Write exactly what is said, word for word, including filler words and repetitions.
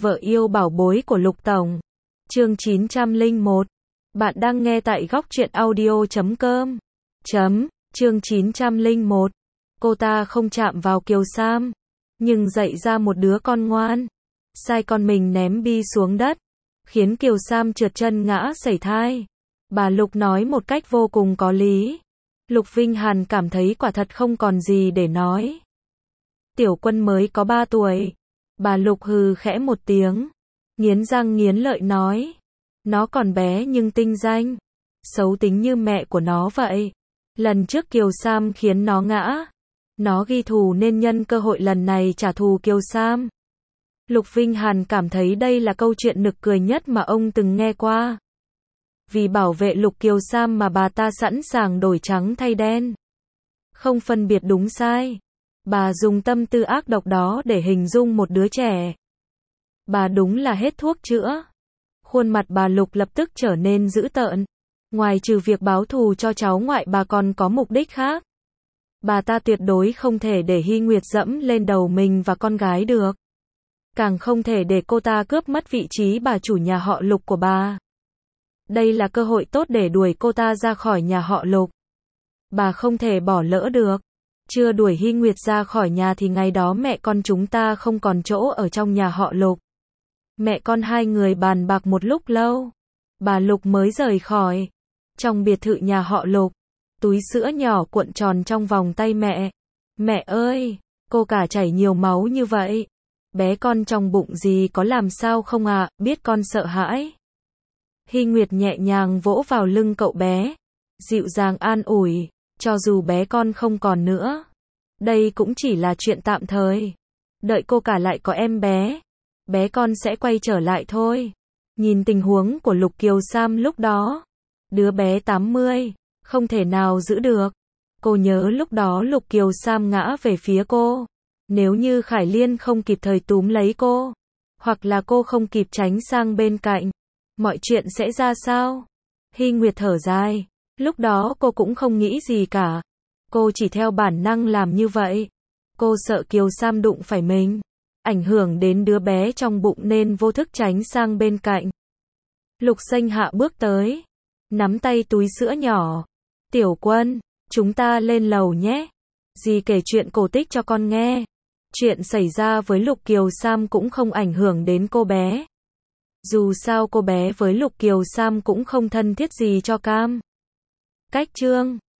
Vợ yêu bảo bối của Lục Tổng. Chương chín trăm lẻ một. Bạn đang nghe tại góc truyện audio chấm com. Chấm, chương chín trăm lẻ một. Cô ta không chạm vào Kiều Sam, nhưng dạy ra một đứa con ngoan. Sai con mình ném bi xuống đất, khiến Kiều Sam trượt chân ngã sẩy thai. Bà Lục nói một cách vô cùng có lý. Lục Vinh Hàn cảm thấy quả thật không còn gì để nói. Tiểu Quân mới có ba tuổi. Bà Lục hừ khẽ một tiếng, nghiến răng nghiến lợi nói. Nó còn bé nhưng tinh danh, xấu tính như mẹ của nó vậy. Lần trước Kiều Sam khiến nó ngã, nó ghi thù nên nhân cơ hội lần này trả thù Kiều Sam. Lục Vinh Hàn cảm thấy đây là câu chuyện nực cười nhất mà ông từng nghe qua. Vì bảo vệ Lục Kiều Sam mà bà ta sẵn sàng đổi trắng thay đen, không phân biệt đúng sai. Bà dùng tâm tư ác độc đó để hình dung một đứa trẻ. Bà đúng là hết thuốc chữa. Khuôn mặt bà Lục lập tức trở nên dữ tợn. Ngoài trừ việc báo thù cho cháu ngoại, bà còn có mục đích khác. Bà ta tuyệt đối không thể để Hy Nguyệt dẫm lên đầu mình và con gái được. Càng không thể để cô ta cướp mất vị trí bà chủ nhà họ Lục của bà. Đây là cơ hội tốt để đuổi cô ta ra khỏi nhà họ Lục. Bà không thể bỏ lỡ được. Chưa đuổi Hy Nguyệt ra khỏi nhà thì ngày đó mẹ con chúng ta không còn chỗ ở trong nhà họ Lục. Mẹ con hai người bàn bạc một lúc lâu, bà Lục mới rời khỏi. Trong biệt thự nhà họ Lục, túi sữa nhỏ cuộn tròn trong vòng tay mẹ. Mẹ ơi, cô cả chảy nhiều máu như vậy. Bé con trong bụng gì có làm sao không ạ, à? Biết con sợ hãi. Hy Nguyệt nhẹ nhàng vỗ vào lưng cậu bé, dịu dàng an ủi. Cho dù bé con không còn nữa, đây cũng chỉ là chuyện tạm thời. Đợi cô cả lại có em bé, bé con sẽ quay trở lại thôi. Nhìn tình huống của Lục Kiều Sam lúc đó, đứa bé tám mươi, không thể nào giữ được. Cô nhớ lúc đó Lục Kiều Sam ngã về phía cô. Nếu như Khải Liên không kịp thời túm lấy cô, hoặc là cô không kịp tránh sang bên cạnh, mọi chuyện sẽ ra sao? Hy Nguyệt thở dài. Lúc đó cô cũng không nghĩ gì cả. Cô chỉ theo bản năng làm như vậy. Cô sợ Kiều Sam đụng phải mình, ảnh hưởng đến đứa bé trong bụng nên vô thức tránh sang bên cạnh. Lục Xanh Hạ bước tới, nắm tay túi sữa nhỏ. Tiểu Quân, chúng ta lên lầu nhé. Dì kể chuyện cổ tích cho con nghe. Chuyện xảy ra với Lục Kiều Sam cũng không ảnh hưởng đến cô bé. Dù sao cô bé với Lục Kiều Sam cũng không thân thiết gì cho cam. Cách chương